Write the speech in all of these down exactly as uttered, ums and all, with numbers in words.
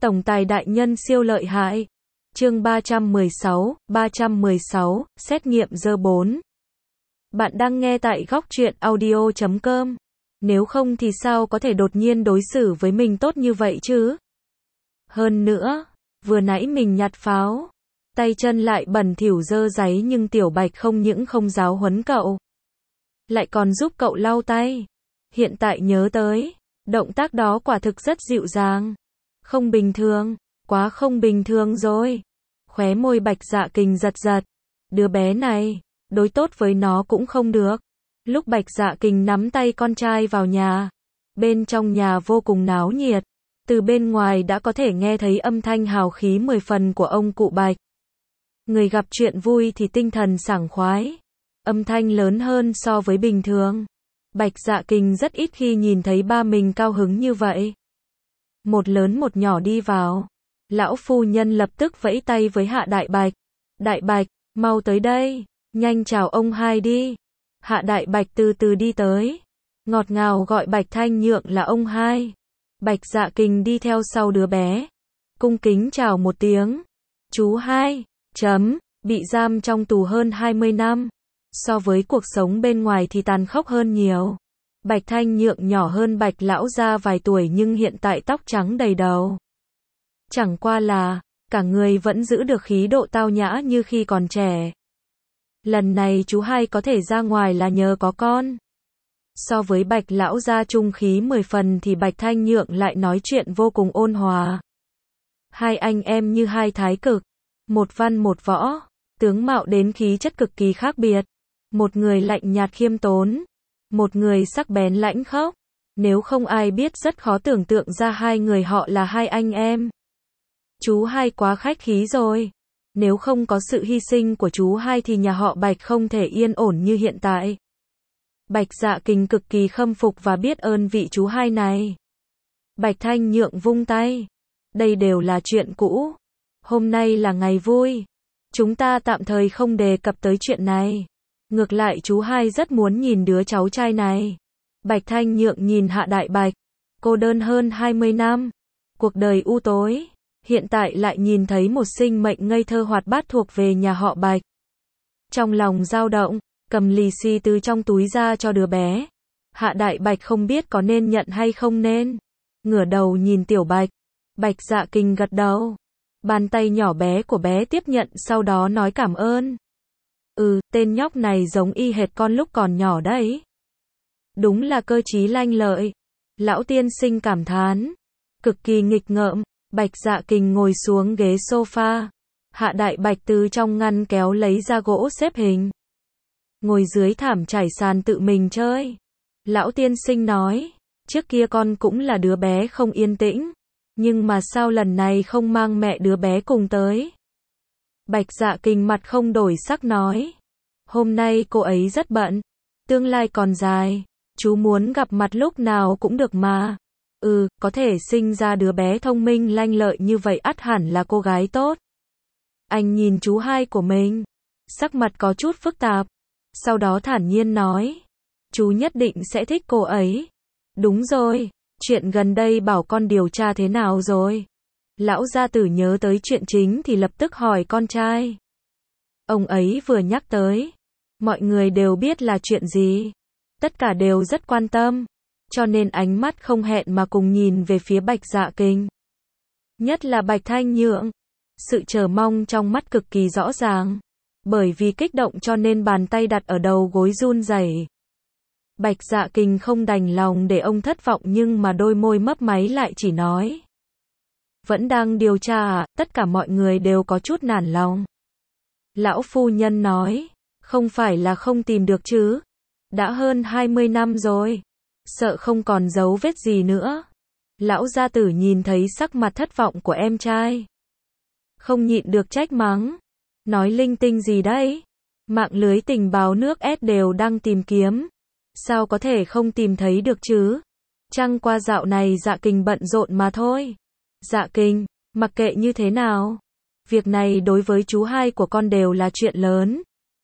Tổng tài đại nhân siêu lợi hại. Chương ba trăm mười sáu, ba trăm mười sáu, xét nghiệm dơ bốn. Bạn đang nghe tại góc truyện audio chấm com. Nếu không thì sao có thể đột nhiên đối xử với mình tốt như vậy chứ? Hơn nữa, vừa nãy mình nhặt pháo, tay chân lại bẩn thỉu dơ dáy nhưng Tiểu Bạch không những không giáo huấn cậu, lại còn giúp cậu lau tay. Hiện tại nhớ tới, động tác đó quả thực rất dịu dàng. Không bình thường, quá không bình thường rồi. Khóe môi Bạch Dạ Kình giật giật. Đứa bé này, đối tốt với nó cũng không được. Lúc Bạch Dạ Kình nắm tay con trai vào nhà, bên trong nhà vô cùng náo nhiệt. Từ bên ngoài đã có thể nghe thấy âm thanh hào khí mười phần của ông cụ Bạch. Người gặp chuyện vui thì tinh thần sảng khoái. Âm thanh lớn hơn so với bình thường. Bạch Dạ Kình rất ít khi nhìn thấy ba mình cao hứng như vậy. Một lớn một nhỏ đi vào. Lão phu nhân lập tức vẫy tay với Hạ Đại Bạch. Đại Bạch, mau tới đây, nhanh chào ông hai đi. Hạ Đại Bạch từ từ đi tới. Ngọt ngào gọi Bạch Thanh Nhượng là ông hai. Bạch Dạ Kình đi theo sau đứa bé. Cung kính chào một tiếng. Chú hai, chấm, bị giam trong tù hơn hai mươi năm. So với cuộc sống bên ngoài thì tàn khốc hơn nhiều. Bạch Thanh Nhượng nhỏ hơn Bạch lão gia vài tuổi nhưng hiện tại tóc trắng đầy đầu. Chẳng qua là, cả người vẫn giữ được khí độ tao nhã như khi còn trẻ. Lần này chú hai có thể ra ngoài là nhờ có con. So với Bạch lão gia trung khí mười phần thì Bạch Thanh Nhượng lại nói chuyện vô cùng ôn hòa. Hai anh em như hai thái cực, một văn một võ, tướng mạo đến khí chất cực kỳ khác biệt. Một người lạnh nhạt khiêm tốn, một người sắc bén lãnh khốc. Nếu không ai biết rất khó tưởng tượng ra hai người họ là hai anh em. Chú hai quá khách khí rồi. Nếu không có sự hy sinh của chú hai thì nhà họ Bạch không thể yên ổn như hiện tại. Bạch Dạ Kình cực kỳ khâm phục và biết ơn vị chú hai này. Bạch Thanh Nhượng vung tay. Đây đều là chuyện cũ. Hôm nay là ngày vui. Chúng ta tạm thời không đề cập tới chuyện này. Ngược lại chú hai rất muốn nhìn đứa cháu trai này. Bạch Thanh Nhượng nhìn Hạ Đại Bạch. Cô đơn hơn hai mươi năm. Cuộc đời u tối. Hiện tại lại nhìn thấy một sinh mệnh ngây thơ hoạt bát thuộc về nhà họ Bạch. Trong lòng dao động, cầm lì xì từ trong túi ra cho đứa bé. Hạ Đại Bạch không biết có nên nhận hay không nên. Ngửa đầu nhìn Tiểu Bạch. Bạch Dạ Kình gật đầu. Bàn tay nhỏ bé của bé tiếp nhận sau đó nói cảm ơn. Ừ, tên nhóc này giống y hệt con lúc còn nhỏ đấy. Đúng là cơ trí lanh lợi. Lão tiên sinh cảm thán. Cực kỳ nghịch ngợm. Bạch Dạ Kình ngồi xuống ghế sofa. Hạ Đại Bạch từ trong ngăn kéo lấy ra gỗ xếp hình. Ngồi dưới thảm trải sàn tự mình chơi. Lão tiên sinh nói. Trước kia con cũng là đứa bé không yên tĩnh. Nhưng mà sao lần này không mang mẹ đứa bé cùng tới? Bạch Dạ Kình mặt không đổi sắc nói. Hôm nay cô ấy rất bận. Tương lai còn dài. Chú muốn gặp mặt lúc nào cũng được mà. Ừ, có thể sinh ra đứa bé thông minh lanh lợi như vậy ắt hẳn là cô gái tốt. Anh nhìn chú hai của mình. Sắc mặt có chút phức tạp. Sau đó thản nhiên nói. Chú nhất định sẽ thích cô ấy. Đúng rồi. Chuyện gần đây bảo con điều tra thế nào rồi? Lão gia tử nhớ tới chuyện chính thì lập tức hỏi con trai. Ông ấy vừa nhắc tới. Mọi người đều biết là chuyện gì. Tất cả đều rất quan tâm. Cho nên ánh mắt không hẹn mà cùng nhìn về phía Bạch Dạ Kình. Nhất là Bạch Thanh Nhượng. Sự chờ mong trong mắt cực kỳ rõ ràng. Bởi vì kích động cho nên bàn tay đặt ở đầu gối run rẩy. Bạch Dạ Kình không đành lòng để ông thất vọng nhưng mà đôi môi mấp máy lại chỉ nói. Vẫn đang điều tra à, tất cả mọi người đều có chút nản lòng. Lão phu nhân nói, không phải là không tìm được chứ. Đã hơn hai mươi năm rồi. Sợ không còn dấu vết gì nữa. Lão gia tử nhìn thấy sắc mặt thất vọng của em trai. Không nhịn được trách mắng. Nói linh tinh gì đấy. Mạng lưới tình báo nước S đều đang tìm kiếm. Sao có thể không tìm thấy được chứ? Chăng qua dạo này Dạ Kình bận rộn mà thôi. Dạ Kình, mặc kệ như thế nào. Việc này đối với chú hai của con đều là chuyện lớn.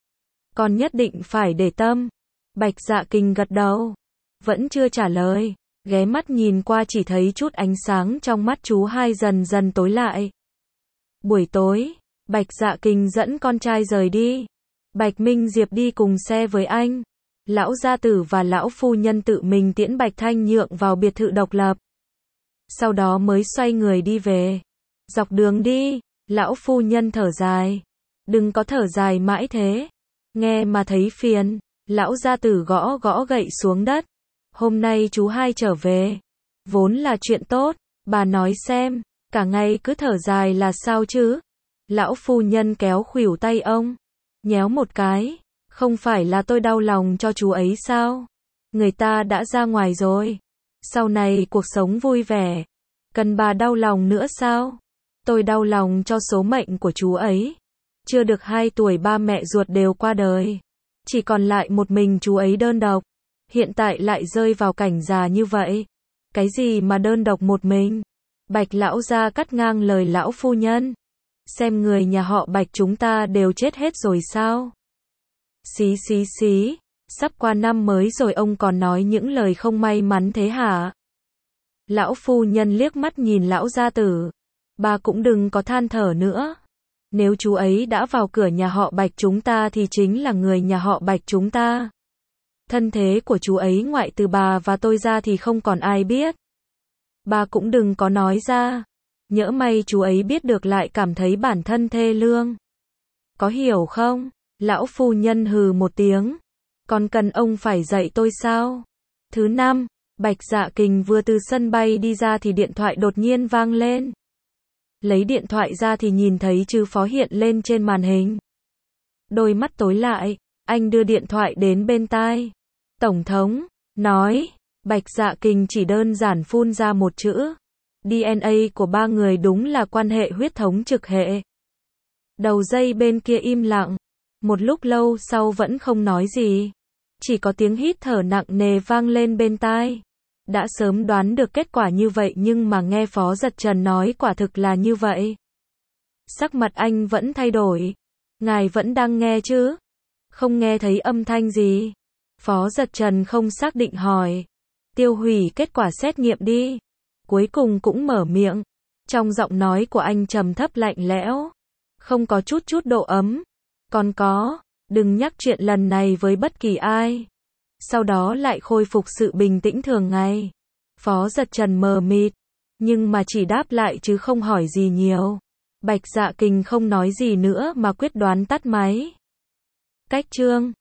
Con nhất định phải để tâm. Bạch Dạ Kình gật đầu. Vẫn chưa trả lời. Ghé mắt nhìn qua chỉ thấy chút ánh sáng trong mắt chú hai dần dần tối lại. Buổi tối, Bạch Dạ Kình dẫn con trai rời đi. Bạch Minh Diệp đi cùng xe với anh. Lão gia tử và lão phu nhân tự mình tiễn Bạch Thanh Nhượng vào biệt thự độc lập. Sau đó mới xoay người đi về. Dọc đường đi, lão phu nhân thở dài. Đừng có thở dài mãi thế. Nghe mà thấy phiền. Lão gia tử gõ gõ gậy xuống đất. Hôm nay chú hai trở về. Vốn là chuyện tốt. Bà nói xem, cả ngày cứ thở dài là sao chứ? Lão phu nhân kéo khuỷu tay ông. Nhéo một cái. Không phải là tôi đau lòng cho chú ấy sao? Người ta đã ra ngoài rồi. Sau này cuộc sống vui vẻ. Cần bà đau lòng nữa sao? Tôi đau lòng cho số mệnh của chú ấy. Chưa được hai tuổi ba mẹ ruột đều qua đời. Chỉ còn lại một mình chú ấy đơn độc. Hiện tại lại rơi vào cảnh già như vậy. Cái gì mà đơn độc một mình? Bạch lão gia cắt ngang lời lão phu nhân. Xem người nhà họ Bạch chúng ta đều chết hết rồi sao? Xí xí xí, sắp qua năm mới rồi ông còn nói những lời không may mắn thế hả? Lão phu nhân liếc mắt nhìn lão gia tử. Bà cũng đừng có than thở nữa. Nếu chú ấy đã vào cửa nhà họ Bạch chúng ta thì chính là người nhà họ Bạch chúng ta. Thân thế của chú ấy ngoại trừ bà và tôi ra thì không còn ai biết. Bà cũng đừng có nói ra. Nhỡ may chú ấy biết được lại cảm thấy bản thân thê lương. Có hiểu không? Lão phu nhân hừ một tiếng. Còn cần ông phải dạy tôi sao? Thứ năm, Bạch Dạ Kình vừa từ sân bay đi ra thì điện thoại đột nhiên vang lên. Lấy điện thoại ra thì nhìn thấy chữ phó hiện lên trên màn hình. Đôi mắt tối lại, anh đưa điện thoại đến bên tai. Tổng thống, nói, Bạch Dạ Kình chỉ đơn giản phun ra một chữ. đê en a của ba người đúng là quan hệ huyết thống trực hệ. Đầu dây bên kia im lặng. Một lúc lâu sau vẫn không nói gì. Chỉ có tiếng hít thở nặng nề vang lên bên tai. Đã sớm đoán được kết quả như vậy nhưng mà nghe Phó Dật Trần nói quả thực là như vậy. Sắc mặt anh vẫn thay đổi. Ngài vẫn đang nghe chứ? Không nghe thấy âm thanh gì. Phó Dật Trần không xác định hỏi. Tiêu hủy kết quả xét nghiệm đi. Cuối cùng cũng mở miệng. Trong giọng nói của anh trầm thấp lạnh lẽo. Không có chút chút độ ấm. Còn có, đừng nhắc chuyện lần này với bất kỳ ai. Sau đó lại khôi phục sự bình tĩnh thường ngày. Phó Dật Trần mờ mịt, nhưng mà chỉ đáp lại chứ không hỏi gì nhiều. Bạch Dạ Kình không nói gì nữa mà quyết đoán tắt máy. Cách chương